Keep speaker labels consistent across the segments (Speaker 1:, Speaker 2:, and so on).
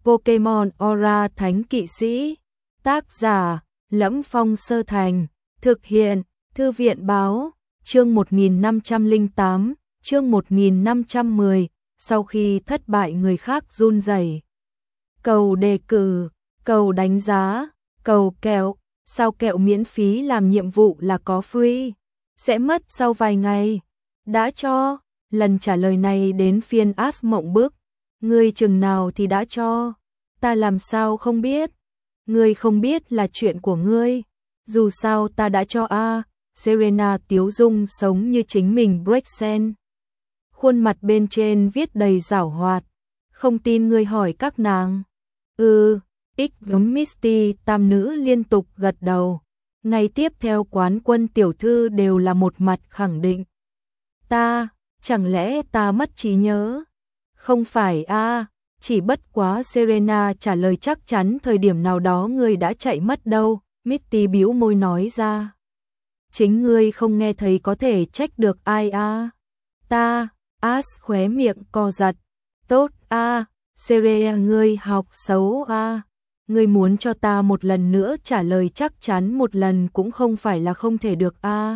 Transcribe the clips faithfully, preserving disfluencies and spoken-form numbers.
Speaker 1: Pokemon Aura Thánh Kỵ Sĩ. Tác giả: Lẫm Phong Sơ Thành. Thực hiện: Thư viện báo. Chương một nghìn năm trăm lẻ tám, chương một nghìn năm trăm mười. Sau khi thất bại người khác run rẩy. Cầu đề cử, cầu đánh giá, cầu kẹo. Sao kẹo miễn phí làm nhiệm vụ là có free? Sẽ mất sau vài ngày. Đã cho. Lần trả lời này đến phiên Ash mộng bức. Ngươi chừng nào thì đã cho? Ta làm sao không biết? Ngươi không biết là chuyện của ngươi. Dù sao ta đã cho a. Serena tiếu dung sống như chính mình Brexen. Khuôn mặt bên trên viết đầy giảo hoạt. Không tin ngươi hỏi các nàng. Ừ, X gấm Misty tam nữ liên tục gật đầu. Ngày tiếp theo quán quân tiểu thư đều là một mặt khẳng định. Ta, chẳng lẽ ta mất trí nhớ? Không phải a, chỉ bất quá Serena trả lời chắc chắn thời điểm nào đó ngươi đã chạy mất đâu. Misty bĩu môi nói ra. Chính ngươi không nghe thấy có thể trách được ai a? Ta, Ash khóe miệng co giật. Tốt a, Serena ngươi học xấu a. Ngươi muốn cho ta một lần nữa trả lời chắc chắn một lần cũng không phải là không thể được a.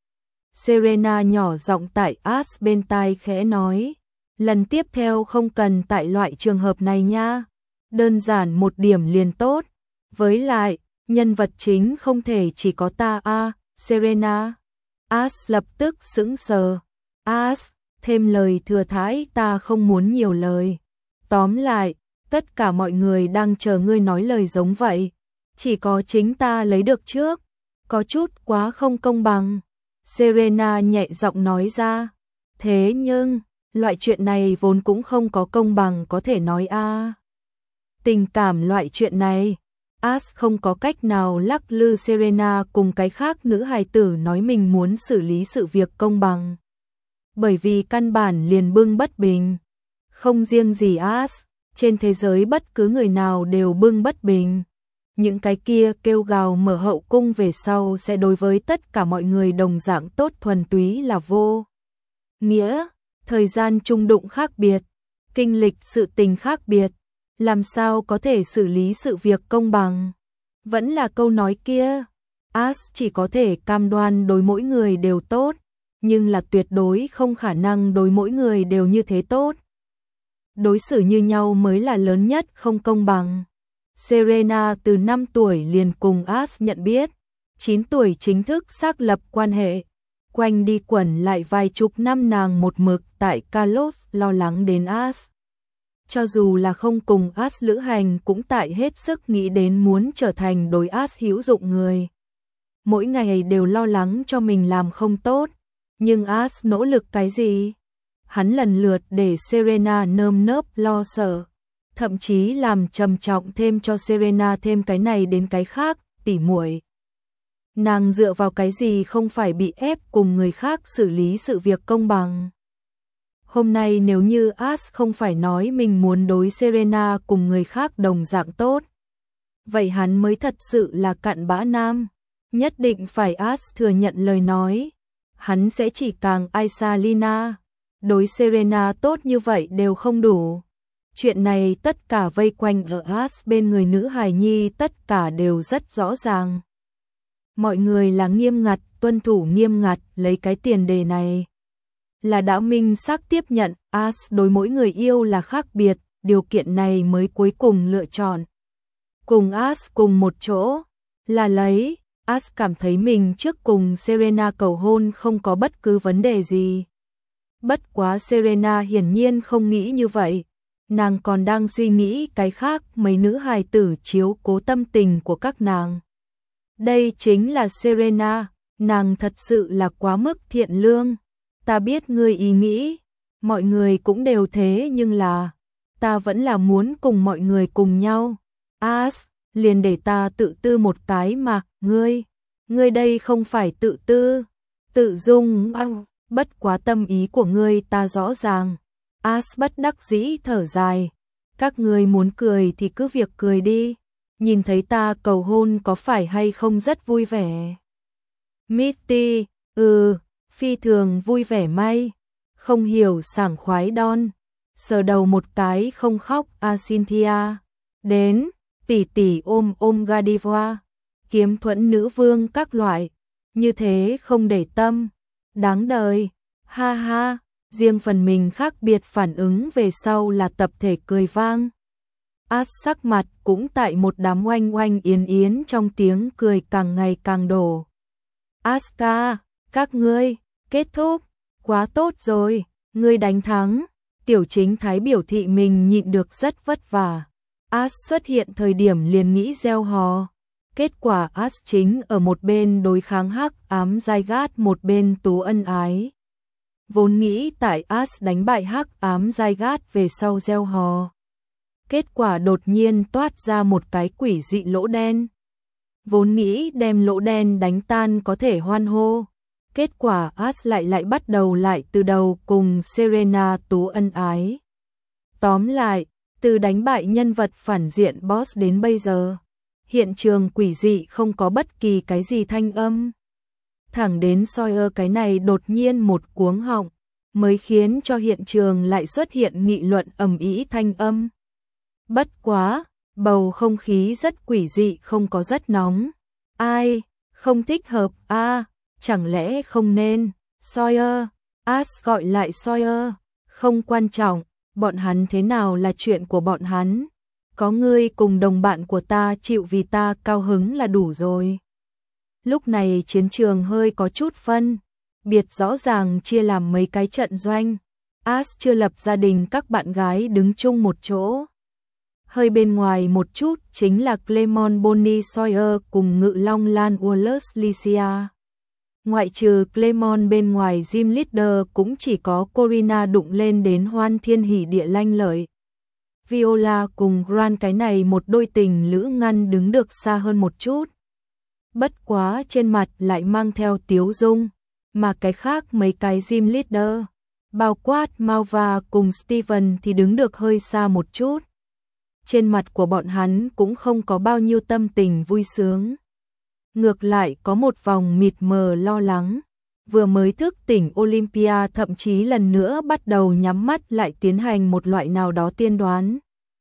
Speaker 1: Serena nhỏ giọng tại Ash bên tai khẽ nói. Lần tiếp theo không cần tại loại trường hợp này nha. Đơn giản một điểm liền tốt. Với lại, nhân vật chính không thể chỉ có ta a. Serena. Ash lập tức sững sờ. Ash, thêm lời thừa thãi ta không muốn nhiều lời. Tóm lại, tất cả mọi người đang chờ ngươi nói lời giống vậy. Chỉ có chính ta lấy được trước. Có chút quá không công bằng. Serena nhẹ giọng nói ra. Thế nhưng, loại chuyện này vốn cũng không có công bằng có thể nói a. Tình cảm loại chuyện này. Ash không có cách nào lắc lư Serena cùng cái khác nữ hài tử nói mình muốn xử lý sự việc công bằng. Bởi vì căn bản liền bưng bất bình. Không riêng gì Ash, trên thế giới bất cứ người nào đều bưng bất bình. Những cái kia kêu gào mở hậu cung về sau sẽ đối với tất cả mọi người đồng dạng tốt thuần túy là vô nghĩa. Thời gian chung đụng khác biệt, kinh lịch sự tình khác biệt. Làm sao có thể xử lý sự việc công bằng? Vẫn là câu nói kia. Ash chỉ có thể cam đoan đối mỗi người đều tốt, nhưng là tuyệt đối không khả năng đối mỗi người đều như thế tốt. Đối xử như nhau mới là lớn nhất không công bằng. Serena từ năm tuổi liền cùng Ash nhận biết, chín tuổi chính thức xác lập quan hệ. Quanh đi quẩn lại vài chục năm nàng một mực tại Kalos lo lắng đến Ash. Cho dù là không cùng Ash lữ hành cũng tại hết sức nghĩ đến muốn trở thành đối Ash hữu dụng người. Mỗi ngày đều lo lắng cho mình làm không tốt, nhưng Ash nỗ lực cái gì? Hắn lần lượt để Serena nơm nớp lo sợ, thậm chí làm trầm trọng thêm cho Serena thêm cái này đến cái khác, tỉ muội. Nàng dựa vào cái gì không phải bị ép cùng người khác xử lý sự việc công bằng? Hôm nay nếu như Ash không phải nói mình muốn đối Serena cùng người khác đồng dạng tốt, vậy hắn mới thật sự là cặn bã nam. Nhất định phải Ash thừa nhận lời nói. Hắn sẽ chỉ càng ai xa Lina. Đối Serena tốt như vậy đều không đủ. Chuyện này tất cả vây quanh ở Ash bên người nữ hài nhi tất cả đều rất rõ ràng. Mọi người là nghiêm ngặt, tuân thủ nghiêm ngặt lấy cái tiền đề này. Là đã minh xác tiếp nhận Ash đối mỗi người yêu là khác biệt, điều kiện này mới cuối cùng lựa chọn. Cùng Ash cùng một chỗ, là lấy, Ash cảm thấy mình trước cùng Serena cầu hôn không có bất cứ vấn đề gì. Bất quá Serena hiển nhiên không nghĩ như vậy, nàng còn đang suy nghĩ cái khác mấy nữ hài tử chiếu cố tâm tình của các nàng. Đây chính là Serena, nàng thật sự là quá mức thiện lương. Ta biết ngươi ý nghĩ, mọi người cũng đều thế nhưng là, ta vẫn là muốn cùng mọi người cùng nhau. Ash, liền để ta tự tư một cái mà, ngươi, ngươi đây không phải tự tư, tự dung, ăn, bất quá tâm ý của ngươi ta rõ ràng. Ash bất đắc dĩ thở dài, các ngươi muốn cười thì cứ việc cười đi, nhìn thấy ta cầu hôn có phải hay không rất vui vẻ. Misty, ừ, phi thường vui vẻ may, không hiểu sảng khoái đon, sờ đầu một cái không khóc a Cynthia. Đến, tỷ tỷ ôm ôm Godiva, kiếm thuẫn nữ vương các loại, như thế không để tâm, đáng đời, ha ha, riêng phần mình khác biệt phản ứng về sau là tập thể cười vang. As sắc mặt cũng tại một đám oanh oanh yến yến trong tiếng cười càng ngày càng đổ. Asuka, các ngươi, kết thúc, quá tốt rồi, ngươi đánh thắng. Tiểu chính thái biểu thị mình nhịn được rất vất vả. As xuất hiện thời điểm liền nghĩ gieo hò. Kết quả As chính ở một bên đối kháng hắc ám giai gát, một bên tú ân ái. Vốn nghĩ tại As đánh bại hắc ám giai gát về sau gieo hò. Kết quả đột nhiên toát ra một cái quỷ dị lỗ đen. Vốn nghĩ đem lỗ đen đánh tan có thể hoan hô. Kết quả As lại lại bắt đầu lại từ đầu cùng Serena tú ân ái. Tóm lại, từ đánh bại nhân vật phản diện boss đến bây giờ, hiện trường quỷ dị không có bất kỳ cái gì thanh âm. Thẳng đến Sawyer cái này đột nhiên một cuống họng, mới khiến cho hiện trường lại xuất hiện nghị luận ầm ĩ thanh âm. Bất quá, bầu không khí rất quỷ dị, không có rất nóng. Ai, không thích hợp a à, chẳng lẽ không nên, Sawyer, As gọi lại Sawyer, không quan trọng, bọn hắn thế nào là chuyện của bọn hắn. Có ngươi cùng đồng bạn của ta chịu vì ta cao hứng là đủ rồi. Lúc này chiến trường hơi có chút phân biệt, rõ ràng chia làm mấy cái trận doanh. As chưa lập gia đình, các bạn gái đứng chung một chỗ. Hơi bên ngoài một chút chính là Clemon Bonnie Sawyer cùng Ngự Long Lan Wallace Lycia. Ngoại trừ Clemon bên ngoài gym leader cũng chỉ có Corina đụng lên đến hoan thiên hỉ địa lanh lợi. Viola cùng Grant cái này một đôi tình lữ ngăn đứng được xa hơn một chút. Bất quá trên mặt lại mang theo tiếu dung, mà cái khác mấy cái gym leader, bao quát Malva cùng Steven thì đứng được hơi xa một chút. Trên mặt của bọn hắn cũng không có bao nhiêu tâm tình vui sướng. Ngược lại có một vòng mịt mờ lo lắng. Vừa mới thức tỉnh Olympia thậm chí lần nữa bắt đầu nhắm mắt lại tiến hành một loại nào đó tiên đoán.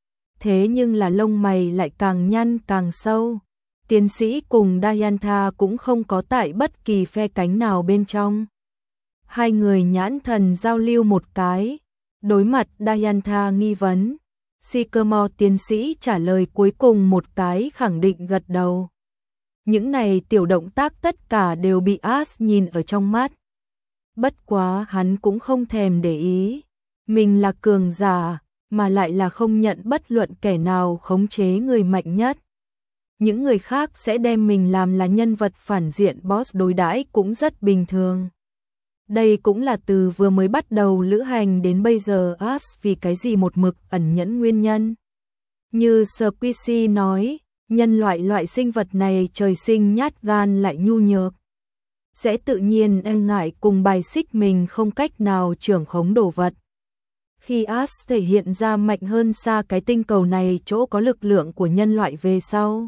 Speaker 1: Thế nhưng là lông mày lại càng nhăn càng sâu. Tiến sĩ cùng Diantha cũng không có tại bất kỳ phe cánh nào bên trong. Hai người nhãn thần giao lưu một cái. Đối mặt Diantha nghi vấn, Sycamore tiến sĩ trả lời cuối cùng một cái khẳng định gật đầu. Những này tiểu động tác tất cả đều bị As nhìn ở trong mắt. Bất quá hắn cũng không thèm để ý. Mình là cường giả, mà lại là không nhận bất luận kẻ nào khống chế người mạnh nhất. Những người khác sẽ đem mình làm là nhân vật phản diện boss đối đãi cũng rất bình thường. Đây cũng là từ vừa mới bắt đầu lữ hành đến bây giờ As vì cái gì một mực ẩn nhẫn nguyên nhân. Như Squishy nói, nhân loại loại sinh vật này trời sinh nhát gan lại nhu nhược. Sẽ tự nhiên e ngại cùng bài xích mình không cách nào trưởng khống đồ vật. Khi As thể hiện ra mạnh hơn xa cái tinh cầu này chỗ có lực lượng của nhân loại về sau.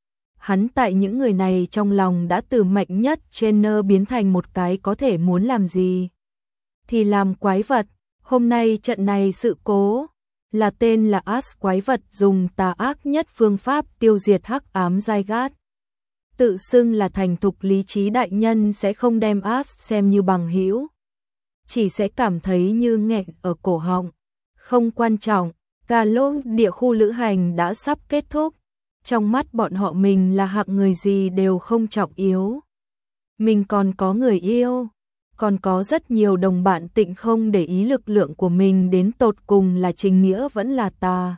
Speaker 1: Hắn tại những người này trong lòng đã từ mạnh nhất trainer biến thành một cái có thể muốn làm gì thì làm quái vật. Hôm nay trận này sự cố là tên là As quái vật dùng tà ác nhất phương pháp tiêu diệt hắc ám giai gát. Tự xưng là thành thục lý trí đại nhân sẽ không đem As xem như bằng hữu, chỉ sẽ cảm thấy như nghẹn ở cổ họng. Không quan trọng, cả lô địa khu lữ hành đã sắp kết thúc. Trong mắt bọn họ mình là hạng người gì đều không trọng yếu. Mình còn có người yêu, còn có rất nhiều đồng bạn tịnh không để ý lực lượng của mình đến tột cùng là chính nghĩa vẫn là tà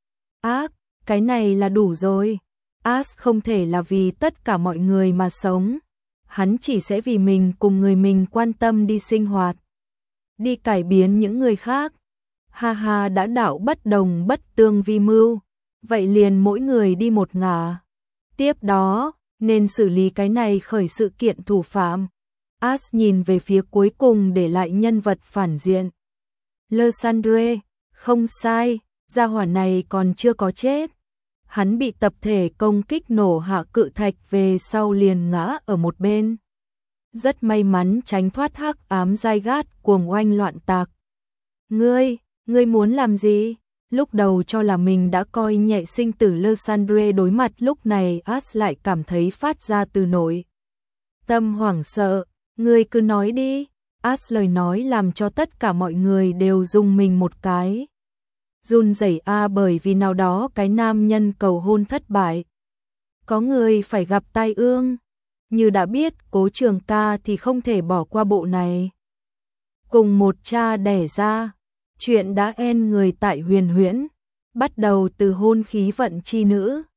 Speaker 1: ác, cái này là đủ rồi. As không thể là vì tất cả mọi người mà sống. Hắn chỉ sẽ vì mình cùng người mình quan tâm đi sinh hoạt, đi cải biến những người khác. Ha ha, đã đạo bất đồng bất tương vi mưu. Vậy liền mỗi người đi một ngả. Tiếp đó, nên xử lý cái này khởi sự kiện thủ phạm. As nhìn về phía cuối cùng để lại nhân vật phản diện. Lysandre, không sai, gia hỏa này còn chưa có chết. Hắn bị tập thể công kích nổ hạ cự thạch về sau liền ngã ở một bên. Rất may mắn tránh thoát hắc ám giai gát cuồng oanh loạn tạc. Ngươi, ngươi muốn làm gì? Lúc đầu cho là mình đã coi nhẹ sinh tử Lysandre, đối mặt lúc này As lại cảm thấy phát ra từ nội tâm hoảng sợ. Ngươi cứ nói đi. As lời nói làm cho tất cả mọi người đều rùng mình một cái. Run rẩy a bởi vì nào đó cái nam nhân cầu hôn thất bại. Có người phải gặp tai ương. Như đã biết Cố Trường Ca thì không thể bỏ qua bộ này. Cùng một cha đẻ ra. Chuyện đã en người tại Huyền Huyễn. Bắt đầu từ hôn khí vận chi nữ.